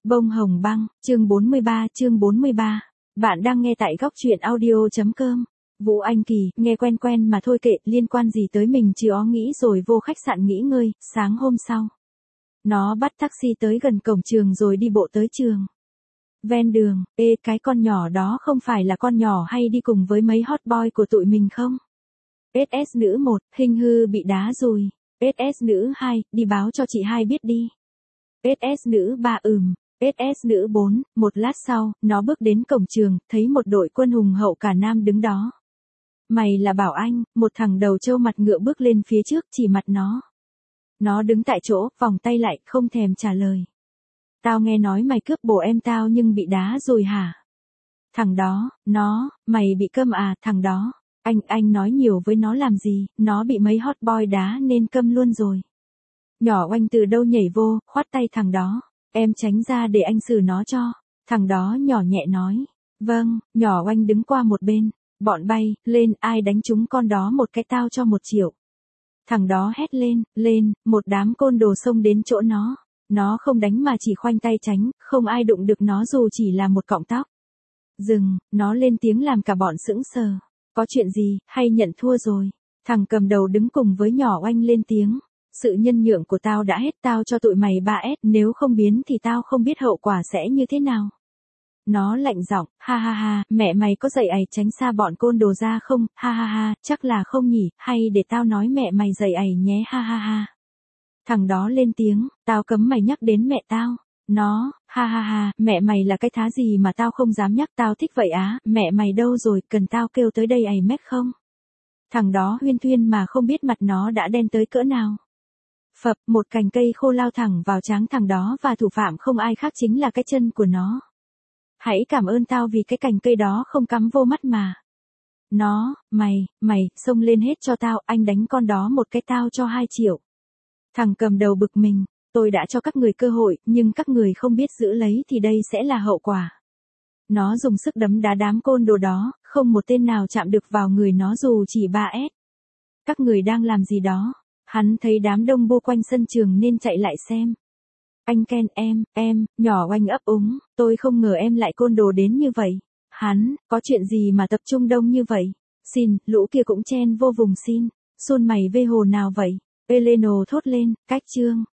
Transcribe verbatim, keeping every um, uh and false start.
Bông hồng băng, chương bốn mươi ba, chương bốn mươi ba. Bạn đang nghe tại góc truyện audio.com. Vũ Anh Kỳ, nghe quen quen mà thôi kệ, liên quan gì tới mình chứ ó nghĩ rồi vô khách sạn nghỉ ngơi. Sáng hôm sau, nó bắt taxi tới gần cổng trường rồi đi bộ tới trường. Ven đường, ê cái con nhỏ đó không phải là con nhỏ hay đi cùng với mấy hot boy của tụi mình không? ét ét nữ một, hình hư bị đá rồi. ét ét nữ hai, đi báo cho chị hai biết đi. ét ét nữ ba ừm. ét ét nữ bốn, một lát sau, nó bước đến cổng trường, thấy một đội quân hùng hậu cả nam đứng đó. Mày là Bảo Anh, một thằng đầu trâu mặt ngựa bước lên phía trước chỉ mặt nó. Nó đứng tại chỗ, vòng tay lại, không thèm trả lời. Tao nghe nói mày cướp bồ em tao nhưng bị đá rồi hả? Thằng đó, nó, mày bị câm à, thằng đó. Anh, anh nói nhiều với nó làm gì, nó bị mấy hot boy đá nên câm luôn rồi. Nhỏ Oanh từ đâu nhảy vô, khoát tay thằng đó. Em tránh ra để anh xử nó cho. Thằng đó nhỏ nhẹ nói. Vâng, nhỏ Oanh đứng qua một bên. Bọn bay, lên, ai đánh trúng con đó một cái tao cho một triệu. Thằng đó hét lên, lên, một đám côn đồ xông đến chỗ nó. Nó không đánh mà chỉ khoanh tay tránh, không ai đụng được nó dù chỉ là một cọng tóc. Dừng, nó lên tiếng làm cả bọn sững sờ. Có chuyện gì, hay nhận thua rồi? Thằng cầm đầu đứng cùng với nhỏ Oanh lên tiếng. Sự nhân nhượng của tao đã hết, tao cho tụi mày ba ét, nếu không biến thì tao không biết hậu quả sẽ như thế nào. Nó lạnh giọng, ha ha ha, mẹ mày có dạy ày tránh xa bọn côn đồ ra không, ha ha ha, chắc là không nhỉ, hay để tao nói mẹ mày dạy ày nhé, ha ha ha. Thằng đó lên tiếng, tao cấm mày nhắc đến mẹ tao. Nó, ha ha ha, mẹ mày là cái thá gì mà tao không dám nhắc, tao thích vậy á, mẹ mày đâu rồi, cần tao kêu tới đây ày mét không? Thằng đó huyên thuyên mà không biết mặt nó đã đen tới cỡ nào. Phập, một cành cây khô lao thẳng vào trán thằng đó và thủ phạm không ai khác chính là cái chân của nó. Hãy cảm ơn tao vì cái cành cây đó không cắm vô mắt mà. Nó, mày, mày, xông lên hết cho tao, anh đánh con đó một cái tao cho hai triệu. Thằng cầm đầu bực mình, tôi đã cho các người cơ hội, nhưng các người không biết giữ lấy thì đây sẽ là hậu quả. Nó dùng sức đấm đá đám côn đồ đó, không một tên nào chạm được vào người nó dù chỉ ba ét. Các người đang làm gì đó? Hắn thấy đám đông bu quanh sân trường nên chạy lại xem. Anh Ken em, em, nhỏ Oanh ấp úng, tôi không ngờ em lại côn đồ đến như vậy. Hắn, có chuyện gì mà tập trung đông như vậy? Xin, lũ kia cũng chen vô vùng xin. Xôn mày vê hồ nào vậy? Eleno thốt lên, cách chương.